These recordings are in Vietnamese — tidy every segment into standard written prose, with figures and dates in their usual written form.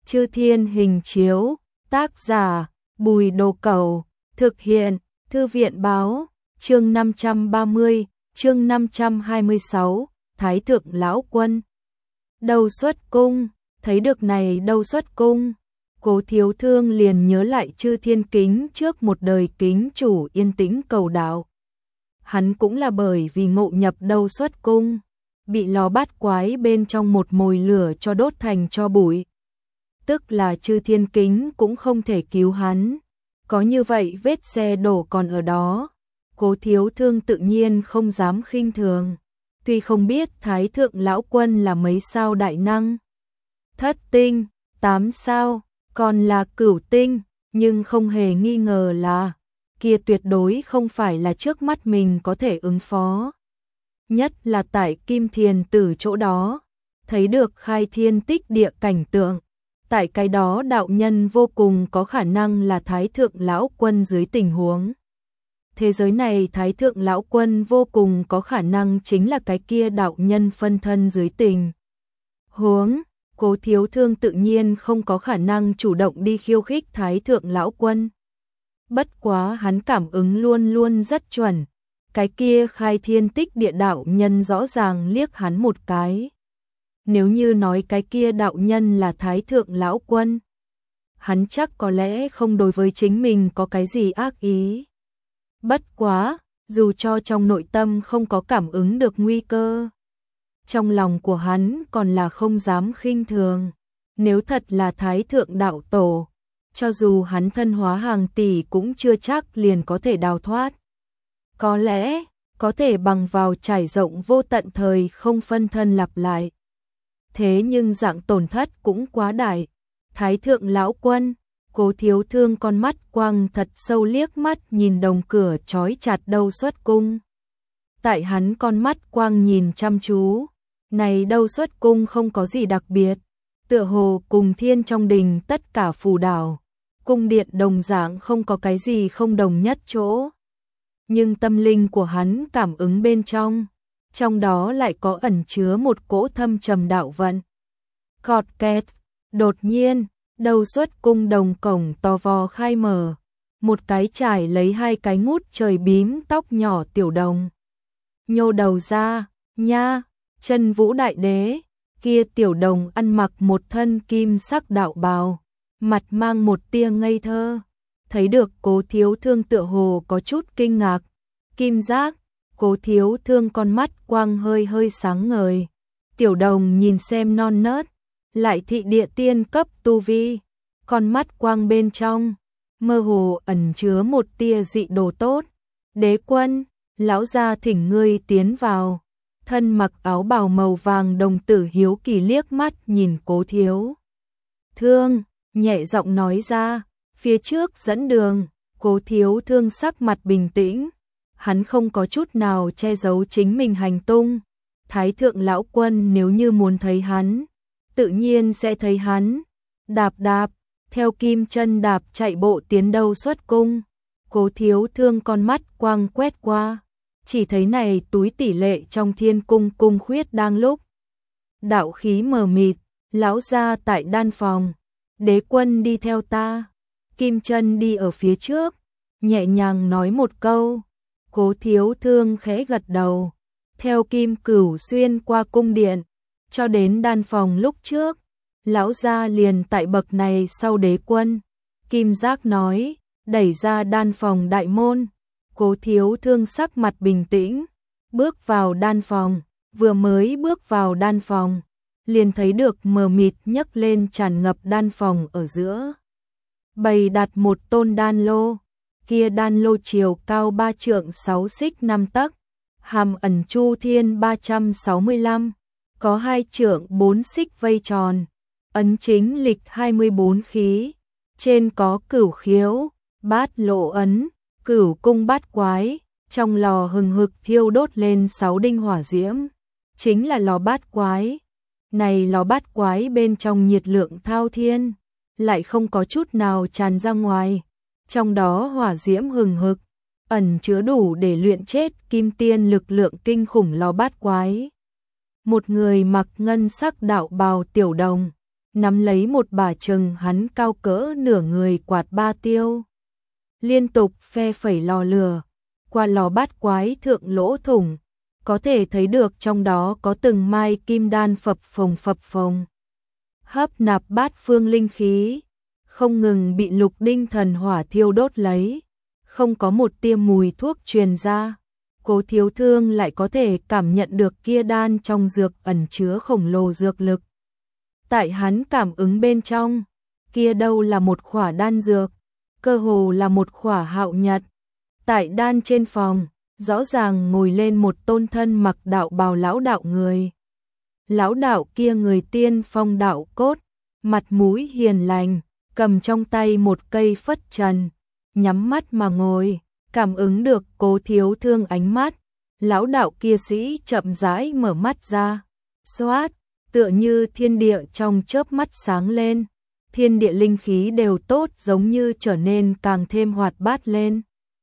Chư Thiên hình chiếu, tác giả, Bùi Đồ Cẩu, thực hiện, Thư viện báo, chương 530, chương 526, Thái Thượng Lão Quân. Đâu xuất cung, thấy được này đâu xuất cung, Cố Thiếu Thương liền nhớ lại Chư Thiên Kính trước một đời kính chủ yên tĩnh cầu đạo. Hắn cũng là bởi vì ngộ nhập đâu xuất cung, bị lò bát quái bên trong một mồi lửa cho đốt thành tro bụi. Tức là Chư Thiên Kính cũng không thể cứu hắn. Có như vậy vết xe đổ còn ở đó, Cố Thiếu Thương tự nhiên không dám khinh thường. Tuy không biết Thái Thượng Lão Quân là mấy sao đại năng, thất tinh, 8 sao, còn là cửu tinh, nhưng không hề nghi ngờ là kia tuyệt đối không phải là trước mắt mình có thể ứng phó. Nhất là tại Kim Thiền Tử chỗ đó, thấy được khai thiên tích địa cảnh tượng. Tại cái đó đạo nhân vô cùng có khả năng là Thái Thượng Lão Quân dưới tình huống. Thế giới này Thái Thượng Lão Quân vô cùng có khả năng chính là cái kia đạo nhân phân thân dưới tình huống. Cố Thiếu Thương tự nhiên không có khả năng chủ động đi khiêu khích Thái Thượng Lão Quân. Bất quá hắn cảm ứng luôn luôn rất chuẩn. Cái kia khai thiên tích địa đạo nhân rõ ràng liếc hắn một cái. Nếu như nói cái kia đạo nhân là Thái Thượng Lão Quân, hắn chắc có lẽ không đối với chính mình có cái gì ác ý. Bất quá, dù cho trong nội tâm không có cảm ứng được nguy cơ, trong lòng của hắn còn là không dám khinh thường. Nếu thật là Thái Thượng Đạo Tổ, cho dù hắn thân hóa hàng tỷ cũng chưa chắc liền có thể đào thoát. Có lẽ, có thể bằng vào trải rộng vô tận thời không phân thân lặp lại. Thế nhưng dạng tổn thất cũng quá đại. Thái Thượng Lão Quân, Cố Thiếu Thương con mắt quang thật sâu liếc mắt nhìn đồng cửa trói chặt đâu xuất cung. Tại hắn con mắt quang nhìn chăm chú, này đâu xuất cung không có gì đặc biệt, tựa hồ cùng thiên trong đình tất cả phù đảo, cung điện đồng dạng không có cái gì không đồng nhất chỗ. Nhưng tâm linh của hắn cảm ứng bên trong đó lại có ẩn chứa một cỗ thâm trầm đạo vận. Cọt kẹt, đột nhiên, đầu xuất cung đồng cổng to vò khai mở, một cái trải lấy hai cái ngút trời bím tóc nhỏ tiểu đồng. Nhô đầu ra, nha, Chân Vũ Đại Đế, kia tiểu đồng ăn mặc một thân kim sắc đạo bào, mặt mang một tia ngây thơ. Thấy được Cố Thiếu Thương tựa hồ có chút kinh ngạc, kim giác. Cố Thiếu Thương con mắt quang hơi hơi sáng ngời. Tiểu đồng nhìn xem non nớt, lại thị địa tiên cấp tu vi, con mắt quang bên trong mơ hồ ẩn chứa một tia dị đồ tốt. Đế quân, lão gia thỉnh ngươi tiến vào. Thân mặc áo bào màu vàng đồng tử hiếu kỳ liếc mắt nhìn Cố Thiếu Thương, nhẹ giọng nói ra, phía trước dẫn đường. Cố Thiếu Thương sắc mặt bình tĩnh, hắn không có chút nào che giấu chính mình hành tung. Thái Thượng Lão Quân nếu như muốn thấy hắn, tự nhiên sẽ thấy hắn. Đạp đạp, theo kim chân đạp chạy bộ tiến đâu xuất cung. Cố Thiếu Thương con mắt quang quét qua, chỉ thấy này túi tỷ lệ trong thiên cung cung khuyết đang lúc đạo khí mờ mịt. Lão gia tại đan phòng, đế quân đi theo ta. Kim chân đi ở phía trước, nhẹ nhàng nói một câu. Cố Thiếu Thương khẽ gật đầu, theo Kim Cửu xuyên qua cung điện, cho đến đan phòng lúc trước. Lão gia liền tại bậc này sau đế quân. Kim giác nói, đẩy ra đan phòng đại môn. Cố Thiếu Thương sắc mặt bình tĩnh, bước vào đan phòng. Vừa mới bước vào đan phòng, liền thấy được mờ mịt nhấc lên tràn ngập đan phòng ở giữa. Bày đặt một tôn đan lô. Kia đan lô chiều cao 3 trượng 6 xích 5 tấc, hàm ẩn chu thiên 365, có 2 trượng 4 xích vây tròn, ấn chính lịch 24 khí, trên có cửu khiếu, bát lộ ấn, cửu cung bát quái, trong lò hừng hực thiêu đốt lên 6 đinh hỏa diễm, chính là lò bát quái. Này lò bát quái bên trong nhiệt lượng thao thiên, lại không có chút nào tràn ra ngoài. Trong đó hỏa diễm hừng hực, ẩn chứa đủ để luyện chết kim tiên lực lượng kinh khủng lò bát quái. Một người mặc ngân sắc đạo bào tiểu đồng, nắm lấy một bả chừng hắn cao cỡ nửa người quạt ba tiêu. Liên tục phe phẩy lò lửa, qua lò bát quái thượng lỗ thủng, có thể thấy được trong đó có từng mai kim đan phập phồng. Hấp nạp bát phương linh khí, không ngừng bị lục đinh thần hỏa thiêu đốt lấy, không có một tia mùi thuốc truyền ra. Cố Thiếu Thương lại có thể cảm nhận được kia đan trong dược ẩn chứa khổng lồ dược lực. Tại hắn cảm ứng bên trong, kia đâu là một khỏa đan dược, cơ hồ là một khỏa hạo nhật. Tại đan trên phòng, rõ ràng ngồi lên một tôn thân mặc đạo bào lão đạo người. Lão đạo kia người tiên phong đạo cốt, mặt mũi hiền lành, cầm trong tay một cây phất trần, nhắm mắt mà ngồi, cảm ứng được Cố Thiếu Thương ánh mắt. Lão đạo kia sĩ chậm rãi mở mắt ra, xoát, tựa như thiên địa trong chớp mắt sáng lên, thiên địa linh khí đều tốt giống như trở nên càng thêm hoạt bát lên.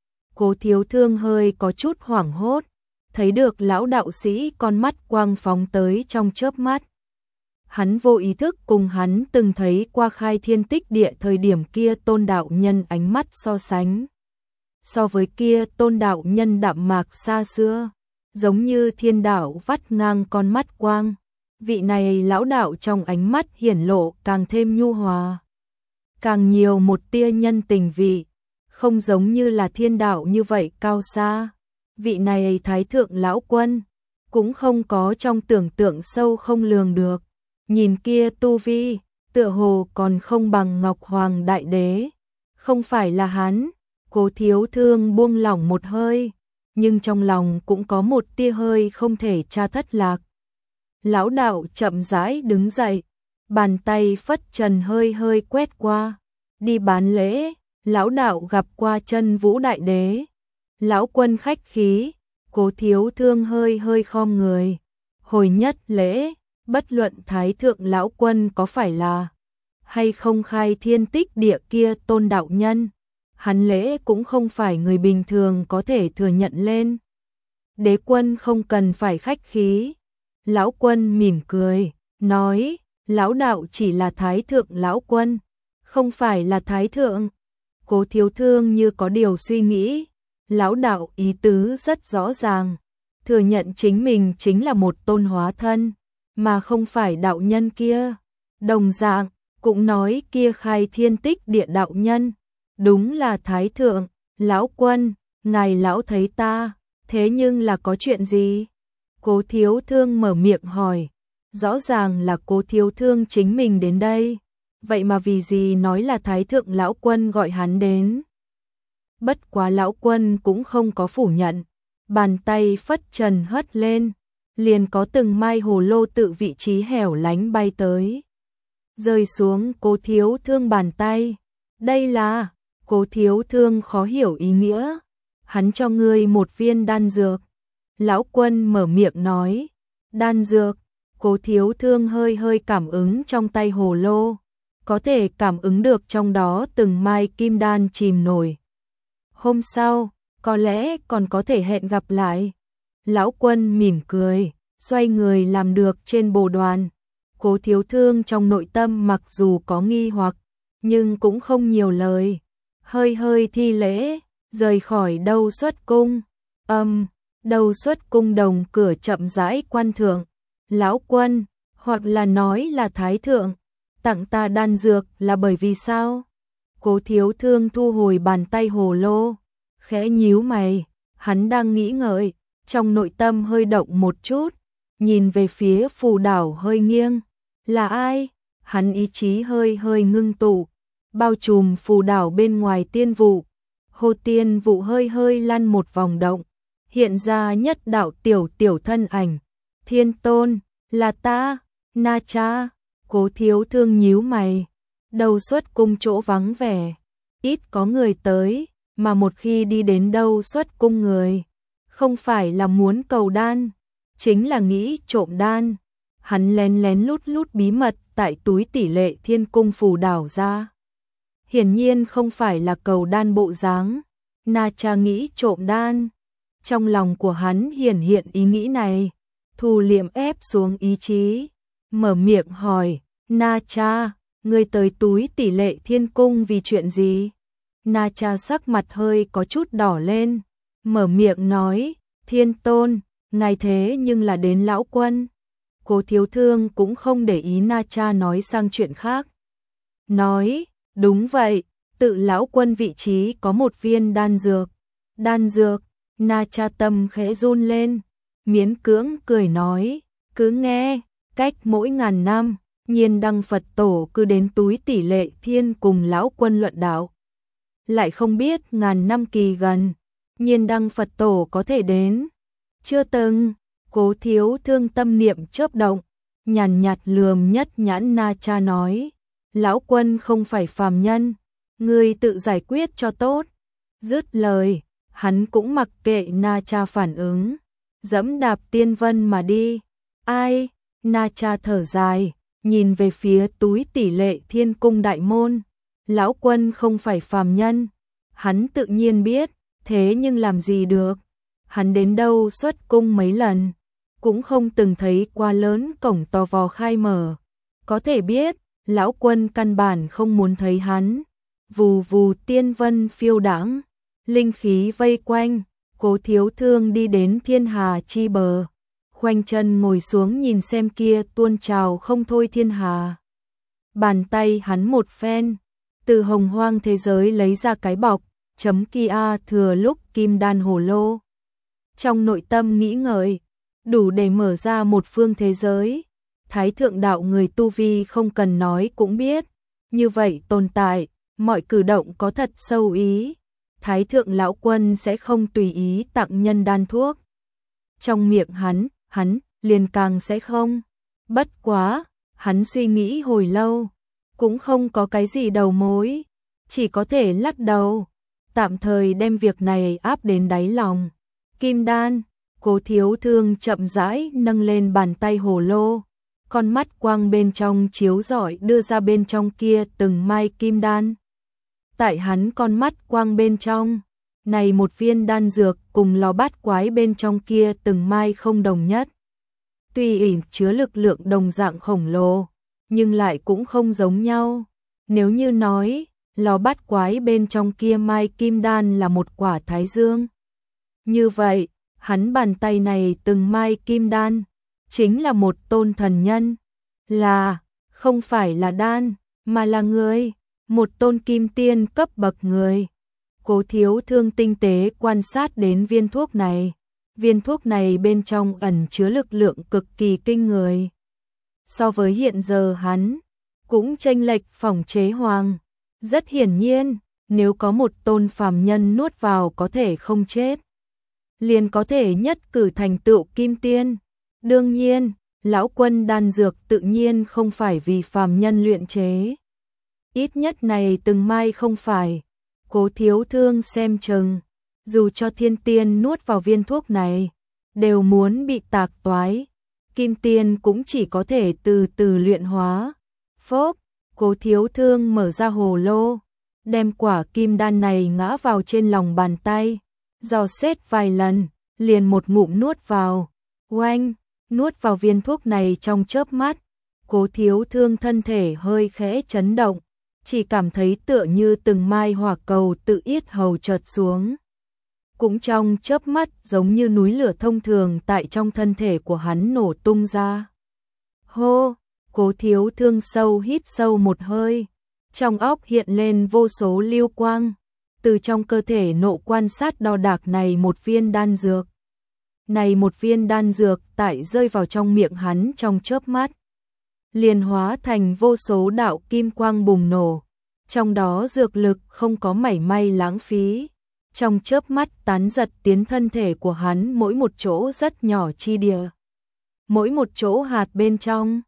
Cố Thiếu Thương hơi có chút hoảng hốt, thấy được lão đạo sĩ con mắt quang phóng tới trong chớp mắt. Hắn vô ý thức cùng hắn từng thấy qua khai thiên tích địa thời điểm kia tôn đạo nhân ánh mắt so sánh. So với kia tôn đạo nhân đạm mạc xa xưa, giống như thiên đạo vắt ngang con mắt quang. Vị này lão đạo trong ánh mắt hiển lộ càng thêm nhu hòa, càng nhiều một tia nhân tình vị, không giống như là thiên đạo như vậy cao xa. Vị này thái thượng lão quân, cũng không có trong tưởng tượng sâu không lường được. Nhìn kia tu vi, tựa hồ còn không bằng Ngọc Hoàng Đại Đế. Không phải là hắn. Cố Thiếu Thương buông lỏng một hơi, nhưng trong lòng cũng có một tia hơi không thể tra thất lạc. Lão đạo chậm rãi đứng dậy, bàn tay phất trần hơi quét qua. Đi bán lễ, lão đạo gặp qua Chân Vũ Đại Đế. Lão quân khách khí, Cố Thiếu Thương hơi khom người. Hồi nhất lễ, bất luận thái thượng lão quân có phải là hay không khai thiên tích địa kia tôn đạo nhân, hắn lễ cũng không phải người bình thường có thể thừa nhận lên. Đế quân không cần phải khách khí. Lão quân mỉm cười, nói, lão đạo chỉ là thái thượng lão quân, không phải là thái thượng. Cố Thiếu Thương như có điều suy nghĩ, lão đạo ý tứ rất rõ ràng, thừa nhận chính mình chính là một tôn hóa thân, mà không phải đạo nhân kia. Đồng dạng, cũng nói kia khai thiên tích địa đạo nhân, đúng là thái thượng, lão quân, ngài lão thấy ta, thế nhưng là có chuyện gì? Cố Thiếu Thương mở miệng hỏi, rõ ràng là Cố Thiếu Thương chính mình đến đây, vậy mà vì gì nói là thái thượng lão quân gọi hắn đến? Bất quá lão quân cũng không có phủ nhận, bàn tay phất trần hất lên, liền có từng mai hồ lô tự vị trí hẻo lánh bay tới, rơi xuống Cố Thiếu Thương bàn tay. Đây là, Cố Thiếu Thương khó hiểu ý nghĩa, hắn cho ngươi một viên đan dược. Lão quân mở miệng nói, đan dược. Cố Thiếu Thương hơi cảm ứng trong tay hồ lô, có thể cảm ứng được trong đó từng mai kim đan chìm nổi. Hôm sau, có lẽ còn có thể hẹn gặp lại. Lão quân mỉm cười, xoay người làm được trên bồ đoàn. Cố Thiếu Thương trong nội tâm mặc dù có nghi hoặc, nhưng cũng không nhiều lời. Hơi thi lễ, rời khỏi Đâu Xuất Cung. Đâu Xuất Cung đồng cửa chậm rãi quan thượng. Lão quân, hoặc là nói là thái thượng, tặng ta đan dược là bởi vì sao? Cố Thiếu Thương thu hồi bàn tay hồ lô, khẽ nhíu mày, hắn đang nghĩ ngợi, trong nội tâm hơi động một chút, nhìn về phía phù đảo hơi nghiêng. Là ai? Hắn ý chí hơi ngưng tụ, bao trùm phù đảo bên ngoài tiên vụ. Hồ tiên vụ hơi lăn một vòng động, hiện ra nhất đạo tiểu thân ảnh. Thiên Tôn, là ta, Na Cha. Cố Thiếu Thương nhíu mày, Đâu Xuất Cung chỗ vắng vẻ, ít có người tới, mà một khi đi đến Đâu Xuất Cung người, không phải là muốn cầu đan, chính là nghĩ trộm đan. Hắn lén lút bí mật tại túi tỷ lệ thiên cung phù đảo ra. Hiển nhiên không phải là cầu đan bộ dáng. Na Cha nghĩ trộm đan. Trong lòng của hắn hiện ý nghĩ này, thu liệm ép xuống ý chí, mở miệng hỏi, Na Cha, ngươi tới túi tỷ lệ thiên cung vì chuyện gì? Na Cha sắc mặt hơi có chút đỏ lên, mở miệng nói, Thiên Tôn, ngài thế nhưng là đến lão quân. Cố Thiếu Thương cũng không để ý Na Cha nói sang chuyện khác. Nói, đúng vậy, tự lão quân vị trí có một viên đan dược. Đan dược, Na Cha tâm khẽ run lên, miễn cưỡng cười nói, cứ nghe, cách mỗi ngàn năm, Nhiên Đăng Phật Tổ cứ đến túi tỷ lệ thiên cùng lão quân luận đạo. Lại không biết ngàn năm kỳ gần, Nhiên Đăng Phật Tổ có thể đến. Chưa từng, Cố Thiếu Thương tâm niệm chớp động, nhàn nhạt lườm nhất nhãn Na Cha nói, lão quân không phải phàm nhân, ngươi tự giải quyết cho tốt. Dứt lời, hắn cũng mặc kệ Na Cha phản ứng, dẫm đạp tiên vân mà đi. Ai? Na Cha thở dài, nhìn về phía túi tỷ lệ thiên cung đại môn. Lão quân không phải phàm nhân, hắn tự nhiên biết, thế nhưng làm gì được. Hắn đến đâu xuất cung mấy lần, cũng không từng thấy qua lớn cổng to vò khai mở. Có thể biết, lão quân căn bản không muốn thấy hắn. Vù vù tiên vân phiêu đãng, linh khí vây quanh, Cố Thiếu Thương đi đến thiên hà chi bờ. Khoanh chân ngồi xuống nhìn xem kia tuôn trào không thôi thiên hà. Bàn tay hắn một phen, từ hồng hoang thế giới lấy ra cái bọc, chấm kia thừa lúc kim đan hồ lô. Trong nội tâm nghĩ ngợi, đủ để mở ra một phương thế giới. Thái thượng đạo người tu vi không cần nói cũng biết, như vậy tồn tại, mọi cử động có thật sâu ý. Thái thượng lão quân sẽ không tùy ý tặng nhân đan thuốc. Trong miệng hắn liền càng sẽ không. Bất quá, hắn suy nghĩ hồi lâu, cũng không có cái gì đầu mối, chỉ có thể lắc đầu, tạm thời đem việc này áp đến đáy lòng. Kim đan, Cố Thiếu Thương chậm rãi nâng lên bàn tay hồ lô, con mắt quang bên trong chiếu rọi đưa ra bên trong kia từng mai kim đan. Tại hắn con mắt quang bên trong, này một viên đan dược cùng lò bát quái bên trong kia từng mai không đồng nhất. Tuy ẩn chứa lực lượng đồng dạng khổng lồ, nhưng lại cũng không giống nhau. Nếu như nói, lò bát quái bên trong kia mai kim đan là một quả thái dương. Như vậy, hắn bàn tay này từng mai kim đan, chính là một tôn thần nhân. Không phải là đan, mà là người, một tôn kim tiên cấp bậc người. Cố Thiếu Thương tinh tế quan sát đến viên thuốc này. Viên thuốc này bên trong ẩn chứa lực lượng cực kỳ kinh người. So với hiện giờ hắn, cũng chênh lệch phỏng chế hoàng. Rất hiển nhiên, nếu có một tôn phàm nhân nuốt vào có thể không chết, liền có thể nhất cử thành tựu kim tiên. Đương nhiên, lão quân đan dược tự nhiên không phải vì phàm nhân luyện chế. Ít nhất này từng mai không phải. Cố Thiếu Thương xem chừng, dù cho thiên tiên nuốt vào viên thuốc này, đều muốn bị tạc toái. Kim tiên cũng chỉ có thể từ từ luyện hóa. Phốp, Cố Thiếu Thương mở ra hồ lô, đem quả kim đan này ngã vào trên lòng bàn tay, dò xét vài lần, liền một ngụm nuốt vào. Oanh, nuốt vào viên thuốc này trong chớp mắt, Cố Thiếu Thương thân thể hơi khẽ chấn động, chỉ cảm thấy tựa như từng mai hỏa cầu tự yết hầu chợt xuống. Cũng trong chớp mắt giống như núi lửa thông thường tại trong thân thể của hắn nổ tung ra. Hô, Cố Thiếu Thương sâu hít sâu một hơi, trong óc hiện lên vô số lưu quang, từ trong cơ thể nộ quan sát đo đạc này một viên đan dược. Này một viên đan dược tại rơi vào trong miệng hắn trong chớp mắt, liền hóa thành vô số đạo kim quang bùng nổ, trong đó dược lực không có mảy may lãng phí, trong chớp mắt tán giật tiến thân thể của hắn mỗi một chỗ rất nhỏ chi địa, mỗi một chỗ hạt bên trong.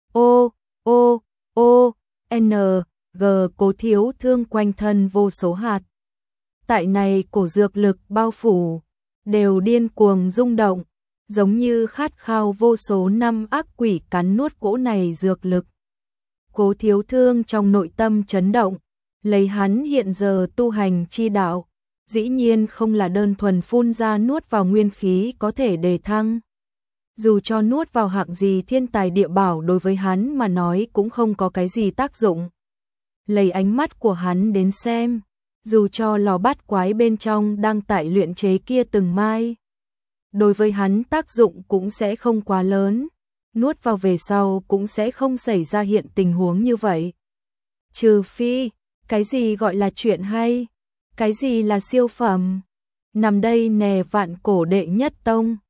Cố Thiếu Thương quanh thân vô số hạt. Tại này cổ dược lực bao phủ, đều điên cuồng rung động, giống như khát khao vô số năm ác quỷ cắn nuốt cỗ này dược lực. Cố Thiếu Thương trong nội tâm chấn động, lấy hắn hiện giờ tu hành chi đạo, dĩ nhiên không là đơn thuần phun ra nuốt vào nguyên khí có thể đề thăng. Dù cho nuốt vào hạng gì thiên tài địa bảo đối với hắn mà nói cũng không có cái gì tác dụng. Lấy ánh mắt của hắn đến xem, dù cho lò bát quái bên trong đang tại luyện chế kia từng mai, đối với hắn tác dụng cũng sẽ không quá lớn, nuốt vào về sau cũng sẽ không xảy ra hiện tình huống như vậy. Trừ phi, cái gì gọi là chuyện hay, cái gì là siêu phẩm, nằm đây nè Vạn Cổ đệ nhất tông,